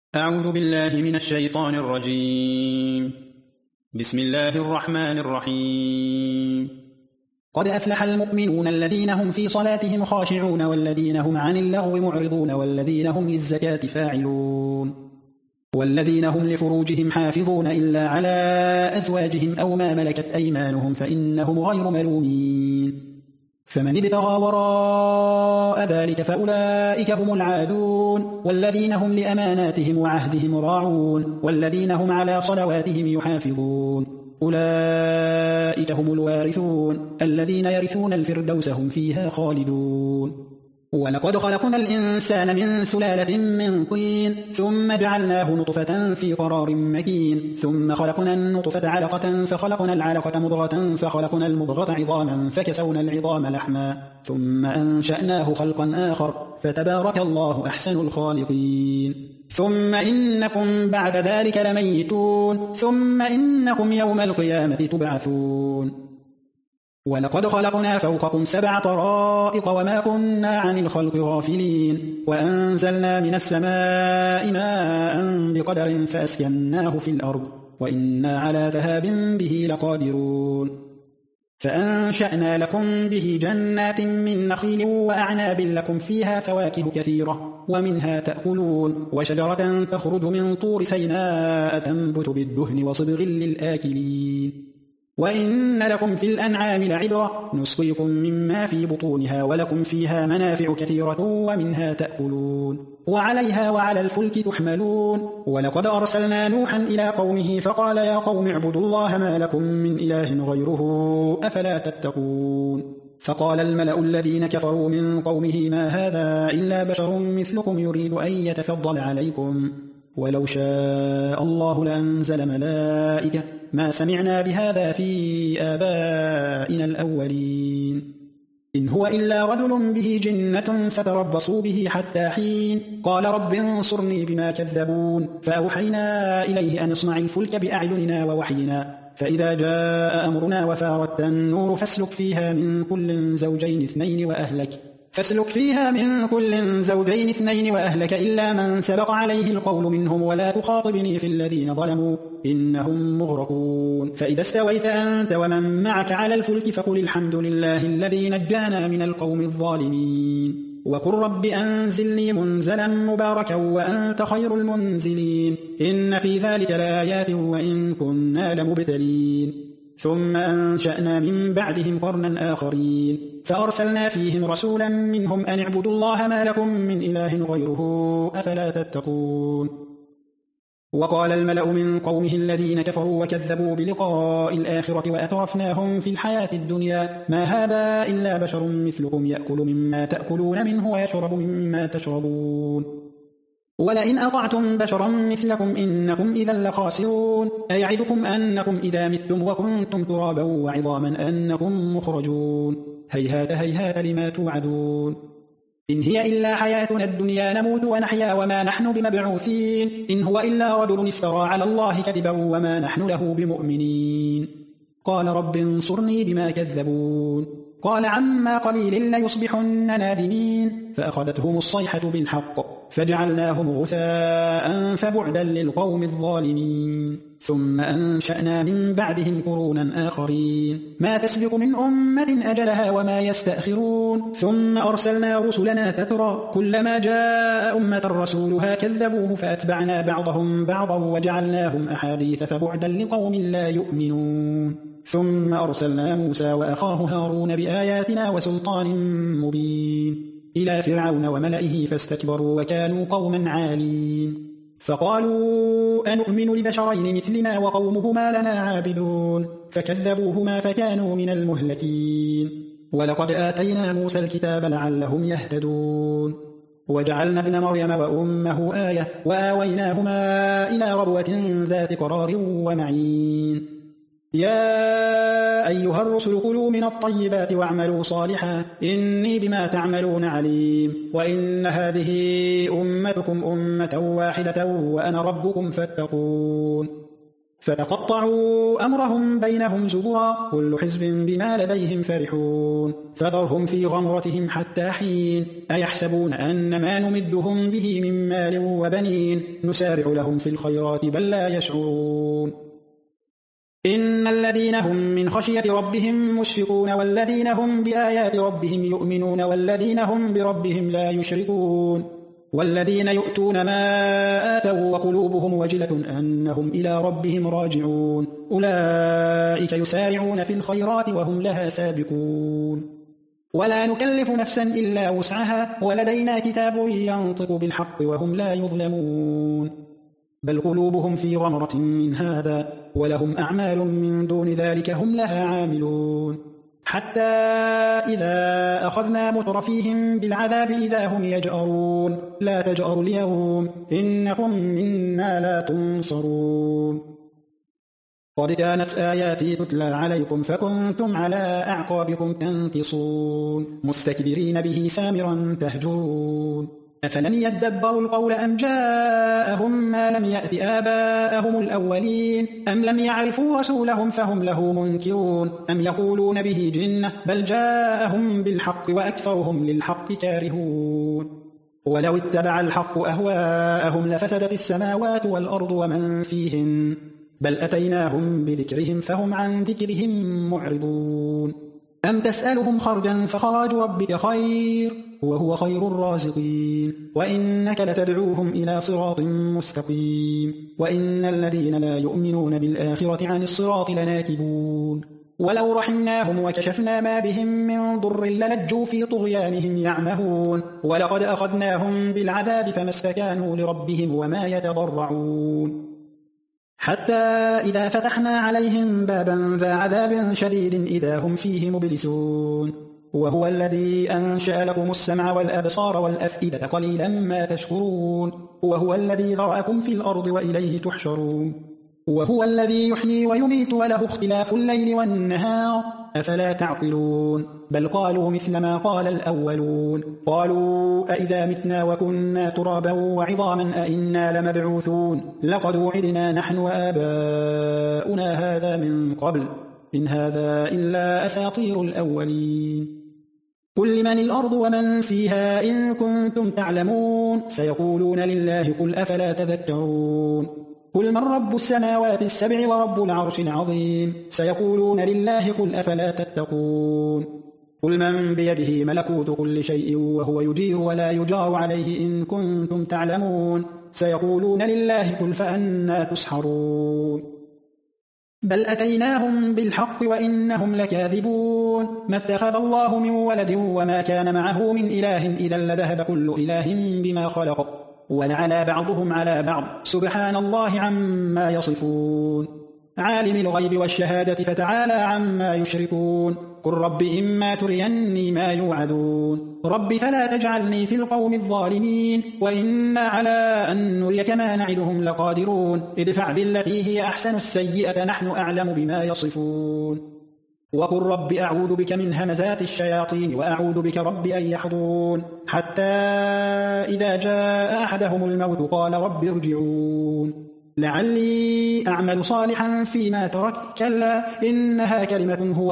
أعوذ بالله من الشيطان الرجيم. بسم الله الرحمن الرحيم. قد أفلح المؤمنون الذين هم في صلاتهم خاشعون والذين هم عن اللغو معرضون والذين هم للزكاة فاعلون والذين هم لفروجهم حافظون إلا على أزواجهم أو ما ملكت أيمانهم فإنهم غير ملومين. فمن ابتغى وراء ذلك فأولئك هم العادون والذين هم لأماناتهم وعهدهم راعون والذين هم على صلواتهم يحافظون أولئك هم الوارثون الذين يرثون الفردوس هم فيها خالدون. ولقد خلقنا الإنسان من سلالة من طين ثم جعلناه نطفة في قرار مكين ثم خلقنا النطفة علقة فخلقنا العلقة مضغة فخلقنا المضغة عظاما فكسونا العظام لحما ثم أنشأناه خلقا آخر فتبارك الله أحسن الخالقين. ثم إنكم بعد ذلك لميتون ثم إنكم يوم القيامة تبعثون. ولقد خلقنا فوقكم 7 طرائق وما كنا عن الخلق غافلين وأنزلنا من السماء ماء بقدر فأسكناه في الأرض وإنا على ذهاب به لقادرون. فأنشأنا لكم به جنات من نخيل وأعناب لكم فيها فواكه كثيرة ومنها تأكلون وشجرة تخرج من طور سيناء تنبت بالدهن وصبغ للآكلين. وإن لكم في الأنعام لعبرة نسقيكم مما في بطونها ولكم فيها منافع كثيرة ومنها تأكلون وعليها وعلى الفلك تحملون. ولقد أرسلنا نوحا إلى قومه فقال يا قوم اعبدوا الله ما لكم من إله غيره أفلا تتقون. فقال الملأ الذين كفروا من قومه ما هذا إلا بشر مثلكم يريد أن يتفضل عليكم ولو شاء الله لأنزل ملائكة ما سمعنا بهذا في آبائنا الأولين إن هو إلا رجل به جنة فتربصوا به حتى حين قال رب انصرني بما كذبون. فأوحينا إليه أن اصنع الفلك بأعيننا ووحينا فإذا جاء أمرنا وفارت النور فاسلك فيها من كل زوجين اثنين وأهلك إلا من سبق عليه القول منهم ولا تخاطبني في الذين ظلموا إنهم مغرقون. فإذا استويت أنت ومن معك على الفلك فقل الحمد لله الذي نجانا من القوم الظالمين وقل رب أنزلني منزلا مباركا وأنت خير المنزلين إن في ذلك لآيات وإن كنا لمبتلين. ثم أنشأنا من بعدهم قرنا آخرين فأرسلنا فيهم رسولا منهم أن اعبدوا الله ما لكم من إله غيره أفلا تتقون. وقال الملأ من قومه الذين كفروا وكذبوا بلقاء الآخرة وأترفناهم في الحياة الدنيا ما هذا إلا بشر مثلكم يأكل مما تأكلون منه ويشرب مما تشربون ولئن أطعتم بشرا مثلكم إنكم إذا لخاسرون. أيعدكم أنكم إذا متم وكنتم ترابا وعظاما أنكم مخرجون هيهات هيهات لما توعدون. إن هي إلا حياتنا الدنيا نموت ونحيا وما نحن بمبعوثين إن هو إلا رجل افترى على الله كذبا وما نحن له بمؤمنين. قال رب انصرني بما كذبون قال عما قليل ليصبحن نادمين فأخذتهم الصيحة بالحق فجعلناهم غثاء فبعدا للقوم الظالمين. ثم أنشأنا من بعدهم قرونا آخرين ما تسبق من أمة أجلها وما يستأخرون. ثم أرسلنا رسلنا تترى كلما جاء أمة رسولها كذبوه فأتبعنا بعضهم بعضا وجعلناهم أحاديث فبعدا لقوم لا يؤمنون. ثم أرسلنا موسى وأخاه هارون بآياتنا وسلطان مبين إلى فرعون وملئه فاستكبروا وكانوا قوما عالين فقالوا أنؤمن لبشرين مثلنا وقومهما لنا عابدون فكذبوهما فكانوا من المهلكين. ولقد آتينا موسى الكتاب لعلهم يهتدون وجعلنا ابن مريم وأمه آية وآويناهما إلى ربوة ذات قرار ومعين. يا أيها الرسل كلوا من الطيبات واعملوا صالحا إني بما تعملون عليم. وإن هذه أمتكم أمة واحدة وأنا ربكم فاتقون. فتقطعوا أمرهم بينهم زبرا كل حزب بما لديهم فرحون فذرهم في غمرتهم حتى حين أيحسبون أن ما نمدهم به من مال وبنين نسارع لهم في الخيرات بل لا يشعرون إن الذين هم من خشية ربهم مشفقون والذين هم بآيات ربهم يؤمنون والذين هم بربهم لا يشركون والذين يؤتون ما آتوا وقلوبهم وجلة أنهم إلى ربهم راجعون أولئك يسارعون في الخيرات وهم لها سابقون ولا نكلف نفسا إلا وسعها ولدينا كتاب ينطق بالحق وهم لا يظلمون بل قلوبهم في غمرة من هذا ولهم أعمال من دون ذلك هم لها عاملون حتى إذا أخذنا مترفيهم بالعذاب إذا هم يجأرون لا تجأروا اليوم إنكم منا لا تنصرون قد كانت آياتي تتلى عليكم فكنتم على أعقابكم تنكصون مستكبرين به سامرا تهجرون أفلم يدبروا القول أم جاءهم ما لم يأت آباءهم الأولين أم لم يعرفوا رسولهم فهم له منكرون أم يقولون به جنة بل جاءهم بالحق وأكثرهم للحق كارهون ولو اتبع الحق أهواءهم لفسدت السماوات والأرض ومن فيهن بل أتيناهم بذكرهم فهم عن ذكرهم معرضون أم تسألهم خرجا فخراج ربك خير وهو خير الرازقين وإنك لتدعوهم إلى صراط مستقيم وإن الذين لا يؤمنون بالآخرة عن الصراط لناكبون ولو رحمناهم وكشفنا ما بهم من ضر للجوا في طغيانهم يعمهون ولقد أخذناهم بالعذاب فما استكانوا لربهم وما يتضرعون حتى إذا فتحنا عليهم بابا ذا عذاب شديد إذا هم فيه مبلسون وهو الذي أنشأ لكم السمع والأبصار والأفئدة قليلا ما تشكرون وهو الذي ذرأكم في الأرض وإليه تحشرون وهو الذي يحيي ويميت وله اختلاف الليل والنهار أفلا تعقلون بل قالوا مثل ما قال الأولون قالوا أئذا متنا وكنا ترابا وعظاما أئنا لمبعوثون لقد وعدنا نحن وآباؤنا هذا من قبل إن هذا إلا أساطير الأولين قل لمن الأرض ومن فيها إن كنتم تعلمون سيقولون لله قل أفلا تذكرون قل من رب السماوات السبع ورب العرش العظيم سيقولون لله قل أفلا تتقون قل من بيده ملكوت كل شيء وهو يجير ولا يجار عليه إن كنتم تعلمون سيقولون لله قل فأنى تسحرون بل أتيناهم بالحق وإنهم لكاذبون ما اتخذ الله من ولد وما كان معه من إله إذا لذهب كل إله بما خلق ولعلى بعضهم على بعض سبحان الله عما يصفون عالم الغيب والشهادة فتعالى عما يشركون قل رب إما تريني ما يوعدون رب فلا تجعلني في القوم الظالمين وإنا على أن نريك ما نعدهم لقادرون ادفع بالتي هي أحسن السيئة نحن أعلم بما يصفون وقل رب أعوذ بك من همزات الشياطين وأعوذ بك رب أن يحضرون حتى إذا جاء أحدهم الموت قال رب ارجعون لعلي أعمل صالحا فيما تركت كلا إنها كلمة هو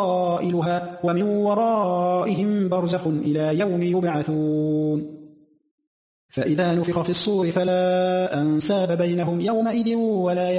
قائلها ومن ورائهم برزخ إلى يوم يبعثون فإذا نفخ في الصور فلا أنساب بينهم يومئذ ولا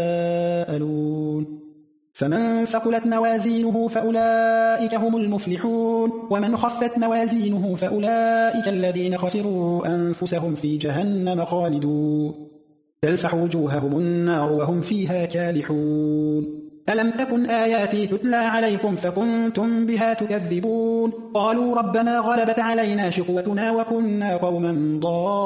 يتساءلون فمن ثقلت موازينه فأولئك هم المفلحون ومن خفت موازينه فأولئك الذين خسروا أنفسهم في جهنم خالدون تلفح وجوههم النار وهم فيها كالحون ألم تكن آياتي تتلى عليكم فكنتم بها تكذبون قالوا ربنا غلبت علينا شقوتنا وكنا قوما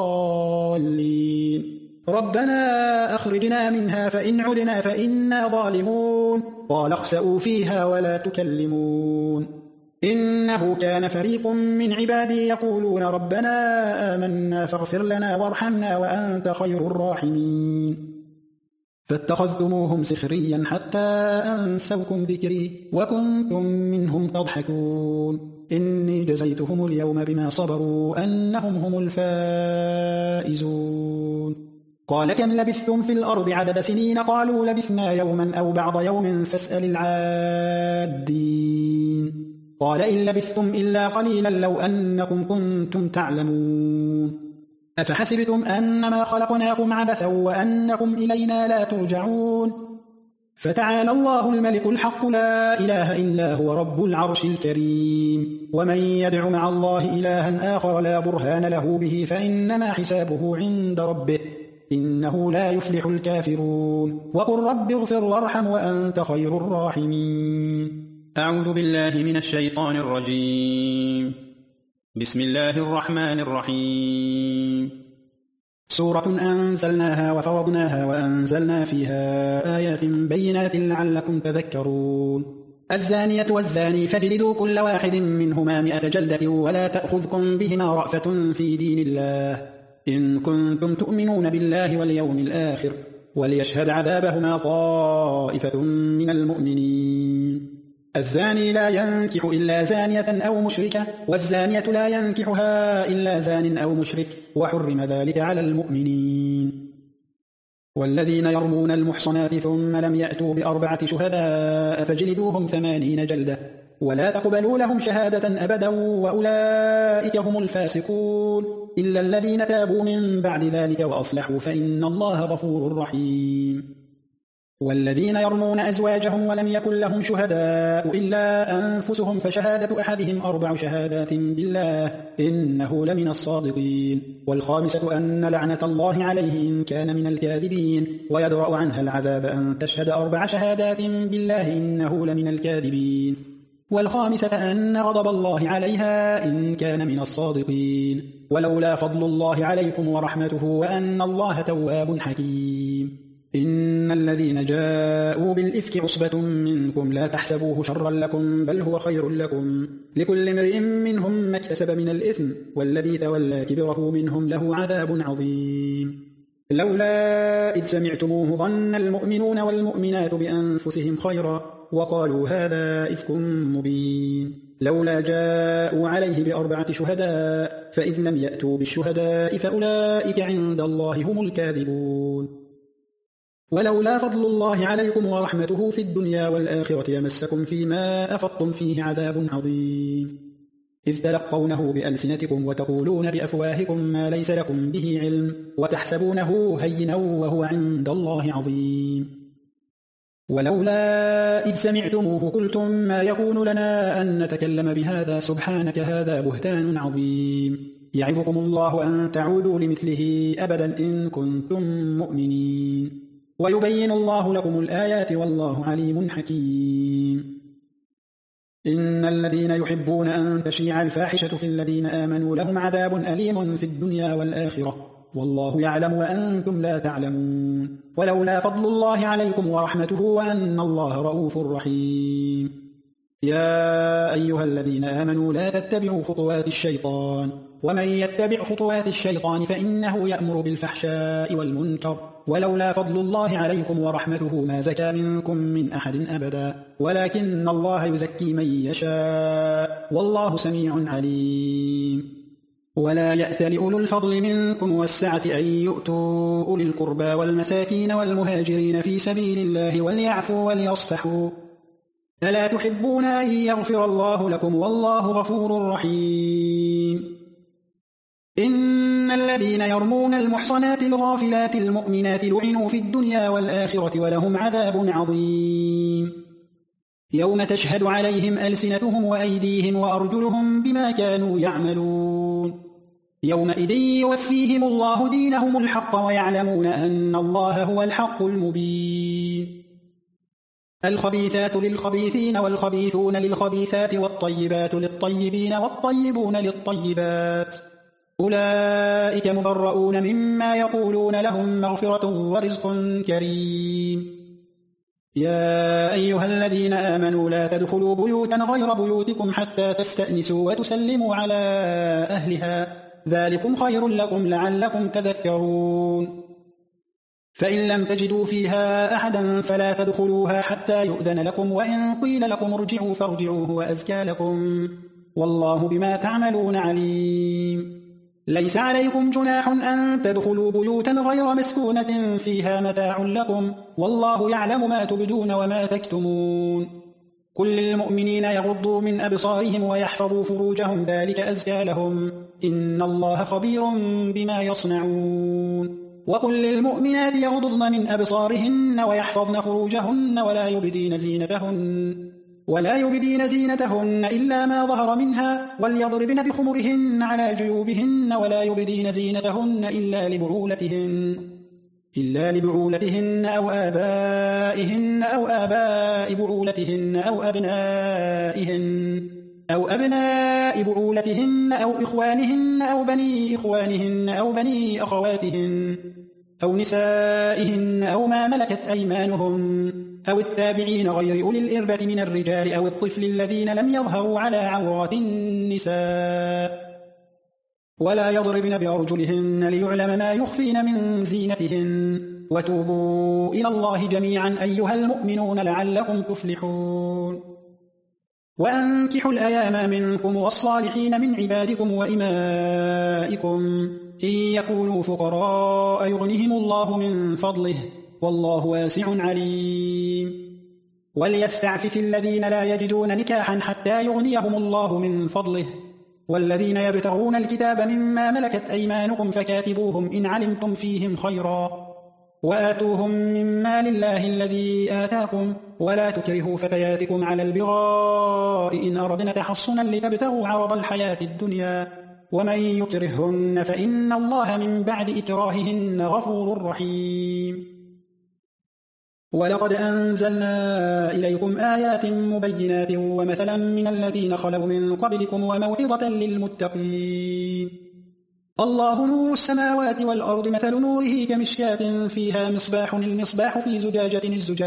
ضالين ربنا أخرجنا منها فإن عدنا فإنا ظالمون قال اخسئوا فيها ولا تكلمون إنه كان فريق من عبادي يقولون ربنا آمنا فاغفر لنا وارحمنا وأنت خير الراحمين فاتخذتموهم سخريا حتى أنسوكم ذكري وكنتم منهم تضحكون إني جزيتهم اليوم بما صبروا أنهم هم الفائزون قال كم لبثتم في الأرض عدد سنين قالوا لبثنا يوما أو بعض يوم فاسأل العادين قال إن لبثتم إلا قليلا لو أنكم كنتم تعلمون أفحسبتم أنما خلقناكم عبثا وأنكم إلينا لا ترجعون فتعالى الله الملك الحق لا إله إلا هو رب العرش الكريم ومن يدع مع الله إلها آخر لا برهان له به فإنما حسابه عند ربه إنه لا يفلح الكافرون وقل رب اغفر وارحم وأنت خير الراحمين. أعوذ بالله من الشيطان الرجيم. بسم الله الرحمن الرحيم. سورة أنزلناها وفرضناها وأنزلنا فيها آيات بينات لعلكم تذكرون. الزانية والزاني فاجلدوا كل واحد منهما 100 جلدة ولا تأخذكم بهما رأفة في دين الله إن كنتم تؤمنون بالله واليوم الآخر وليشهد عذابهما طائفة من المؤمنين. الزاني لا ينكح إلا زانية أو مشركة والزانية لا ينكحها إلا زان أو مشرك وحرم ذلك على المؤمنين. والذين يرمون المحصنات ثم لم يأتوا ب4 شهداء فاجلدوهم 80 جلدة ولا تقبلوا لهم شهادة أبدا وأولئك هم الفاسقون إلا الذين تابوا من بعد ذلك وأصلحوا فإن الله غفور رحيم. والذين يرمون أزواجهم ولم يكن لهم شهداء إلا أنفسهم فشهادة أحدهم 4 شهادات بالله إنه لمن الصادقين. والخامسة أن لعنة الله عليه إن كان من الكاذبين ويدرأ عنها العذاب أن تشهد 4 شهادات بالله إنه لمن الكاذبين. والخامسة أن غضب الله عليها إن كان من الصادقين. ولولا فضل الله عليكم ورحمته وأن الله تواب حكيم. إن الذين جاءوا بالإفك عصبة منكم لا تحسبوه شرا لكم بل هو خير لكم لكل امرئ منهم ما اكتسب من الإثم والذي تولى كبره منهم له عذاب عظيم. لولا إذ سمعتموه ظن المؤمنون والمؤمنات بأنفسهم خيرا وقالوا هذا إفك مبين لولا جاءوا عليه ب4 شهداء فإذ لم يأتوا بالشهداء فأولئك عند الله هم الكاذبون. ولولا فضل الله عليكم ورحمته في الدنيا والآخرة يمسكم فيما أفضتم فيه عذاب عظيم إذ تلقونه بألسنتكم وتقولون بأفواهكم ما ليس لكم به علم وتحسبونه هينا وهو عند الله عظيم. ولولا إذ سمعتموه قلتم ما يكون لنا أن نتكلم بهذا سبحانك هذا بهتان عظيم يعظكم الله أن تعودوا لمثله أبدا إن كنتم مؤمنين ويبين الله لكم الآيات والله عليم حكيم. إن الذين يحبون أن تشيع الفاحشة في الذين آمنوا لهم عذاب أليم في الدنيا والآخرة والله يعلم وأنتم لا تعلمون. ولولا فضل الله عليكم ورحمته وأن الله رؤوف رحيم. يا أيها الذين آمنوا لا تتبعوا خطوات الشيطان ومن يتبع خطوات الشيطان فإنه يأمر بالفحشاء والمنكر ولولا فضل الله عليكم ورحمته ما زكى منكم من أحد أبدا ولكن الله يزكي من يشاء والله سميع عليم. ولا يأتل أولو الفضل منكم والسعة أن يؤتوا أولي القربى والمساكين والمهاجرين في سبيل الله وليعفوا وليصفحوا ألا تحبون أن يغفر الله لكم والله غفور رحيم. إن الذين يرمون المحصنات الغافلات المؤمنات لعنوا في الدنيا والآخرة ولهم عذاب عظيم يوم تشهد عليهم ألسنتهم وأيديهم وأرجلهم بما كانوا يعملون يومئذ يوفيهم الله دينهم الحق ويعلمون أن الله هو الحق المبين. الخبيثات للخبيثين والخبيثون للخبيثات والطيبات للطيبين والطيبون للطيبات أولئك مبرؤون مما يقولون لهم مغفرة ورزق كريم. يا أيها الذين آمنوا لا تدخلوا بيوتا غير بيوتكم حتى تستأنسوا وتسلموا على أهلها ذلكم خير لكم لعلكم تذكرون. فإن لم تجدوا فيها أحدا فلا تدخلوها حتى يؤذن لكم وإن قيل لكم ارجعوا فارجعوا هو أزكى لكم والله بما تعملون عليم. ليس عليكم جناح أن تدخلوا بيوتا غير مسكونة فيها متاع لكم والله يعلم ما تبدون وما تكتمون قل للمؤمنين يغضوا من أبصارهم ويحفظوا فروجهم ذلك أزكى لهم إن الله خبير بما يصنعون وقل للمؤمنات يغضضن من أبصارهن ويحفظن فروجهن ولا يبدين زينتهن إلا ما ظهر منها وليضربن بخمرهن على جيوبهن ولا يبدين زينتهن إلا لبعولتهن أو آبائهن أو آباء بعولتهن أو أبناء بعولتهن أو إخوانهن أو بني إخوانهن أو بني أخواتهن أو نسائهن أو ما ملكت أيمانهن أو التابعين غير أولي الإربة من الرجال أو الطفل الذين لم يظهروا على عورات النساء ولا يضربن بأرجلهن ليعلم ما يخفين من زينتهن وتوبوا إلى الله جميعا أيها المؤمنون لعلكم تفلحون وأنكحوا الأيام منكم والصالحين من عبادكم وإمائكم إن يكونوا فقراء يغنهم الله من فضله والله واسع عليم وليستعفف الذين لا يجدون نكاحا حتى يغنيهم الله من فضله والذين يبتغون الكتاب مما ملكت أيمانكم فكاتبوهم إن علمتم فيهم خيرا وآتوهم مما لله الذي آتاكم ولا تكرهوا فتياتكم على البغاء إن أردنا تحصنا لتبتغوا عرض الحياة الدنيا ومن يكرههن فإن الله من بعد إكراههن غفور رحيم ولقد أنزلنا إليكم آيات مبينات ومثلا من الذين خلوا من قبلكم وموعظة للمتقين الله نور السماوات والأرض مثل نوره كمشكاة فيها مصباح المصباح في زجاجة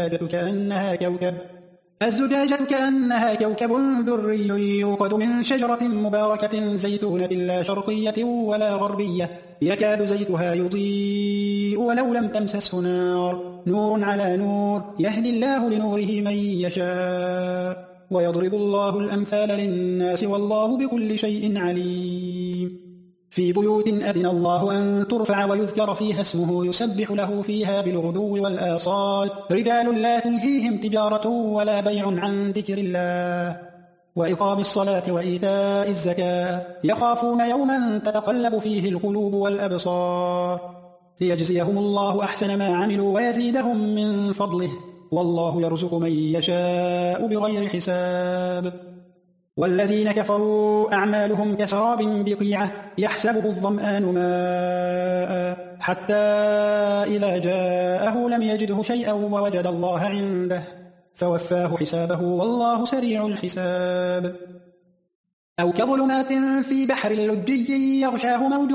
الزجاجة كأنها كوكب دري يوقد من شجرة مباركة زيتونة لا شرقية ولا غربية يكاد زيتها يضيء ولو لم تمسسه نور على نور يهدي الله لنوره من يشاء ويضرب الله الأمثال للناس والله بكل شيء عليم في بيوت أذن الله أن ترفع ويذكر فيها اسمه يسبح له فيها بالغدو والآصال رجال لا تلهيهم تجارة ولا بيع عن ذكر الله وإقام الصلاة وإيتاء الزكاة يخافون يوما تتقلب فيه القلوب والأبصار ليجزيهم الله أحسن ما عملوا ويزيدهم من فضله والله يرزق من يشاء بغير حساب والذين كفروا أعمالهم كسراب بقيعة يحسبه الظمآن ماء حتى إذا جاءه لم يجده شيئا ووجد الله عنده فوفاه حسابه والله سريع الحساب أو كظلمات في بحر لجي يغشاه موج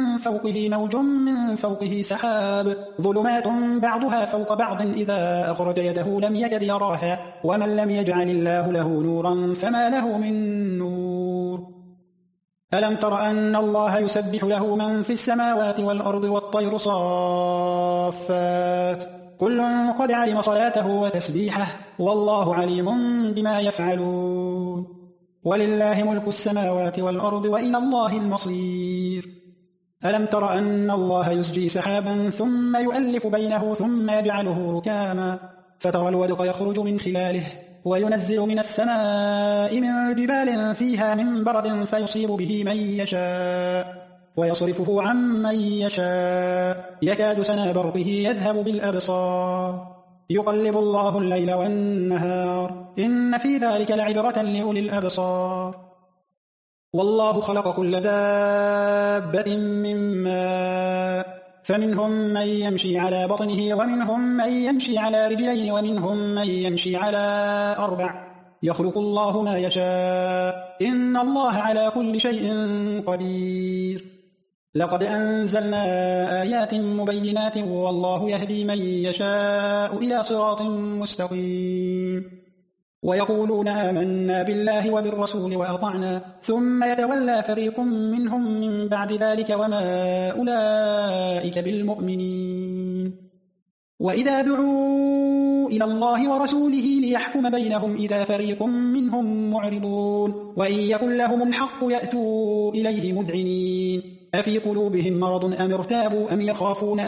من فوقه سحاب ظلمات بعضها فوق بعض إذا أخرج يده لم يكد يراها ومن لم يجعل الله له نورا فما له من نور ألم تر أن الله يسبح له من في السماوات والأرض والطير صافات كل قد علم صلاته وتسبيحه والله عليم بما يفعلون ولله ملك السماوات والأرض وإلى الله المصير ألم تر أن الله يسجي سحابا ثم يؤلف بينه ثم يجعله ركاما فترى الودق يخرج من خلاله وينزل من السماء من جبال فيها من برد فيصيب به من يشاء ويصرفه عن من يشاء يكاد سنا برقه يذهب بالأبصار يقلب الله الليل والنهار إن في ذلك لعبرة لأولي الأبصار والله خلق كل دابة من ماء فمنهم من يمشي على بطنه ومنهم من يمشي على رجلين ومنهم من يمشي على 4 يخلق الله ما يشاء إن الله على كل شيء قدير لقد أنزلنا آيات مبينات والله يهدي من يشاء إلى صراط مستقيم ويقولون آمنا بالله وبالرسول وأطعنا ثم يتولى فريق منهم من بعد ذلك وما أولئك بالمؤمنين وإذا دعوا إلى الله ورسوله ليحكم بينهم إذا فريق منهم معرضون وإن يكن لهم الحق يأتوا إليه مذعنين أفي قلوبهم مرض أم ارتابوا أم يخافون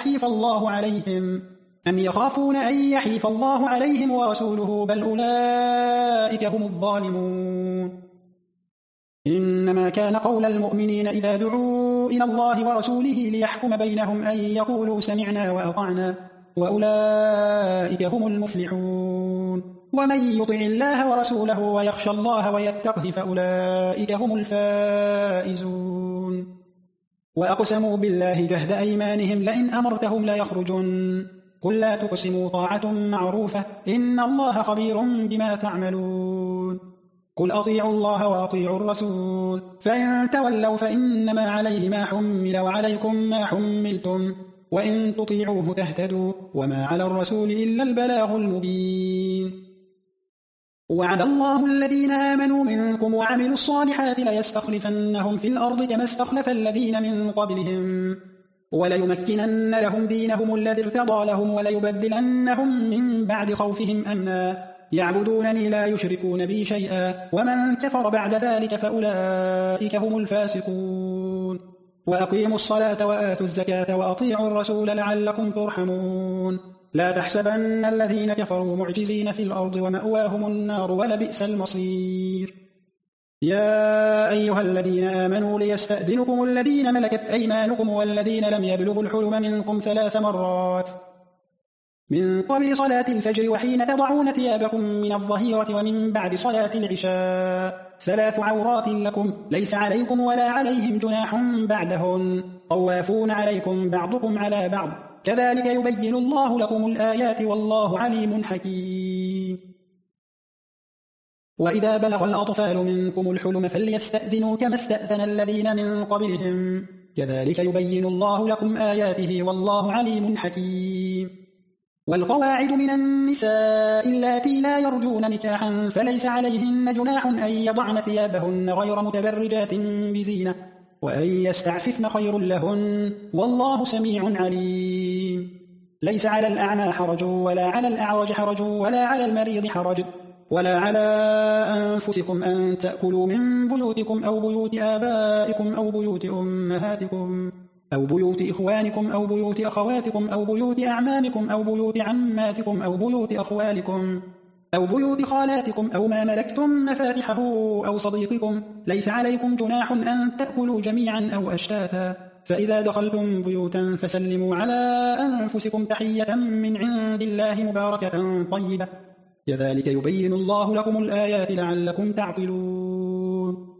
أن يحيف الله عليهم ورسوله بل أولئك هم الظالمون. إنما كان قول المؤمنين إذا دعوا إلى الله ورسوله ليحكم بينهم أن يقولوا سمعنا وأطعنا وأولئك هم المفلحون. ومن يطع الله ورسوله ويخشى الله ويتقه فأولئك هم الفائزون. وأقسموا بالله جهد أيمانهم لئن أمرتهم ليخرجن قل لا تقسموا طاعة معروفة إن الله خبير بما تعملون. قل أطيعوا الله وأطيعوا الرسول فإن تولوا فإنما عليه ما حمل وعليكم ما حملتم وإن تطيعوه تهتدوا وما على الرسول إلا البلاغ المبين. وعد الله الذين آمنوا منكم وعملوا الصالحات ليستخلفنهم في الأرض كما استخلف الذين من قبلهم وليمكنن لهم دينهم الذي ارتضى لهم وليبدلنهم من بعد خوفهم أمنا يعبدونني لا يشركون بي شيئا ومن كفر بعد ذلك فأولئك هم الفاسقون. وأقيموا الصلاة وآتوا الزكاة وأطيعوا الرسول لعلكم ترحمون. لا تحسبن الذين كفروا معجزين في الأرض ومأواهم النار ولبئس المصير. يا أيها الذين آمنوا ليستأذنكم الذين ملكت أيمانكم والذين لم يبلغوا الحلم منكم 3 مرات من قبل صلاة الفجر وحين تضعون ثيابكم من الظهيرة ومن بعد صلاة العشاء 3 عورات لكم ليس عليكم ولا عليهم جناح بعدهن طوافون عليكم بعضكم على بعض كذلك يبين الله لكم الآيات والله عليم حكيم. وإذا بلغ الأطفال منكم الحلم فليستأذنوا كما استأذن الذين من قبلهم كذلك يبين الله لكم آياته والله عليم حكيم. والقواعد من النساء اللاتي لا يرجون نكاحا فليس عليهن جناح أن يضعن ثيابهن غير متبرجات بزينة وأن يستعففن خير لهن والله سميع عليم. ليس على الأعمى حرج ولا على الأعرج حرج ولا على المريض حرج ولا على أنفسكم أن تأكلوا من بيوتكم أو بيوت آبائكم أو بيوت أمهاتكم أو بيوت إخوانكم أو بيوت أخواتكم أو بيوت أعمامكم أو بيوت عماتكم أو بيوت أخوالكم أو بيوت خالاتكم أو ما ملكتم مفاتحه أو صديقكم ليس عليكم جناح أن تأكلوا جميعا أو أشتاتا فإذا دخلتم بيوتا فسلموا على أنفسكم تحية من عند الله مباركة طيبة كذلك يبين الله لكم الآيات لعلكم تعقلون.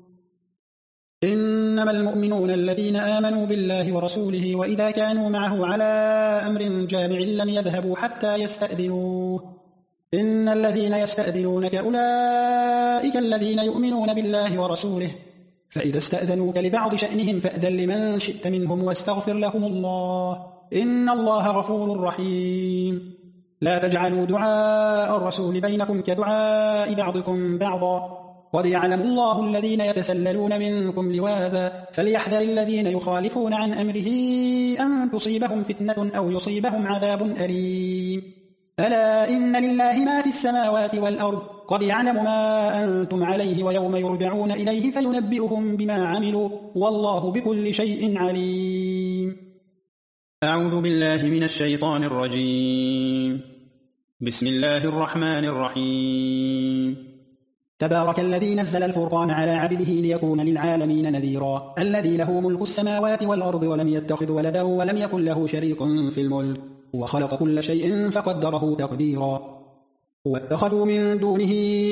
إنما المؤمنون الذين آمنوا بالله ورسوله وإذا كانوا معه على أمر جامع لم يذهبوا حتى يستأذنوه إن الذين يستأذنونك أولئك الذين يؤمنون بالله ورسوله فإذا استأذنوك لبعض شأنهم فأذن لمن شئت منهم واستغفر لهم الله إن الله غفور رحيم. لا تجعلوا دعاء الرسول بينكم كدعاء بعضكم بعضا قد يعلم الله الذين يتسللون منكم لواذا فليحذر الذين يخالفون عن أمره أن تصيبهم فتنة أو يصيبهم عذاب أليم. ألا إن لله ما في السماوات والأرض قد يعلم ما أنتم عليه ويوم يرجعون إليه فينبئهم بما عملوا والله بكل شيء عليم. أعوذ بالله من الشيطان الرجيم. بسم الله الرحمن الرحيم. تبارك الذي نزل الفرقان على عبده ليكون للعالمين نذيرا الذي له ملك السماوات والأرض ولم يتخذ ولدا ولم يكن له شريك في الملك وخلق كل شيء فقدره تقديرا. واتخذوا من دونه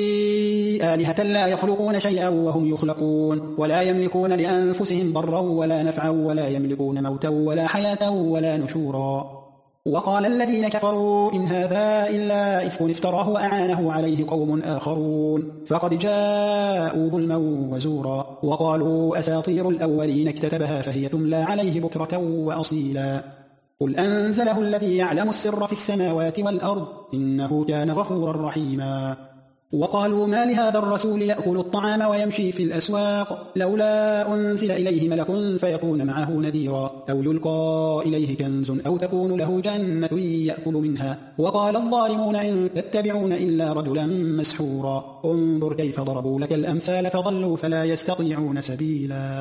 آلهة لا يخلقون شيئا وهم يخلقون ولا يملكون لأنفسهم ضرا ولا نفعا ولا يملكون موتا ولا حياة ولا نشورا. وقال الذين كفروا إن هذا إلا إفك افتراه وأعانه عليه قوم آخرون فقد جاءوا ظلما وزورا. وقالوا أساطير الأولين اكتتبها فهي تملى عليه بكرة وأصيلا. قل أنزله الذي يعلم السر في السماوات والأرض إنه كان غفورا رحيما. وقالوا ما لهذا الرسول يأكل الطعام ويمشي في الأسواق لولا أنزل إليه ملك فيكون معه نذيرا أو يلقى إليه كنز أو تكون له جنة يأكل منها. وقال الظالمون إن تتبعون إلا رجلا مسحورا. انظر كيف ضربوا لك الأمثال فضلوا فلا يستطيعون سبيلا.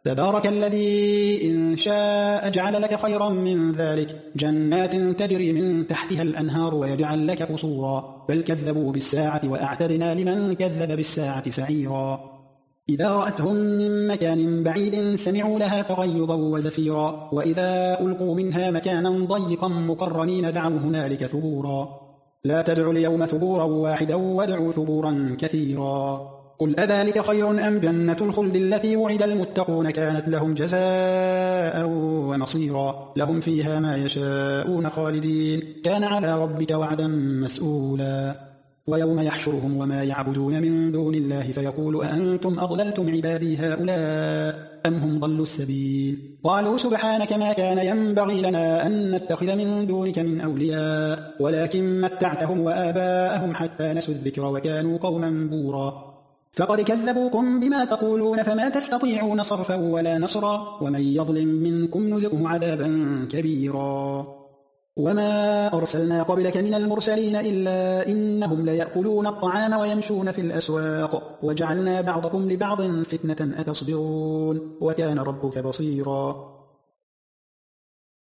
تبارك الذي إن شاء جعل لك خيرا من ذلك جنات تجري من تحتها الأنهار ويجعل لك قصورا بل كذبوا بالساعة وأعتدنا لمن كذب بالساعة سعيرا إذا رأتهم من مكان بعيد سمعوا لها تغيظا وزفيرا وإذا ألقوا منها مكانا ضيقا مقرنين دعوا هنالك ثبورا لا تدعوا اليوم ثبورا واحدا وادعوا ثبورا كثيرا قل أذلك خير أم جنة الخلد التي وعد المتقون كانت لهم جزاء ومصيرا لهم فيها ما يشاءون خالدين كان على ربك وعدا مسؤولا ويوم يحشرهم وما يعبدون من دون الله فيقول أأنتم أضللتم عبادي هؤلاء أم هم ضلوا السبيل قالوا سبحانك ما كان ينبغي لنا أن نتخذ من دونك من أولياء ولكن متعتهم وآباءهم حتى نسوا الذكر وكانوا قوما بورا فقد كذبوكم بما تقولون فما تستطيعون صرفا ولا نصرا ومن يظلم منكم نذقه عذابا كبيرا وما أرسلنا قبلك من المرسلين إلا إنهم ليأكلون الطعام ويمشون في الأسواق وجعلنا بعضكم لبعض فتنة أتصبرون وكان ربك بصيرا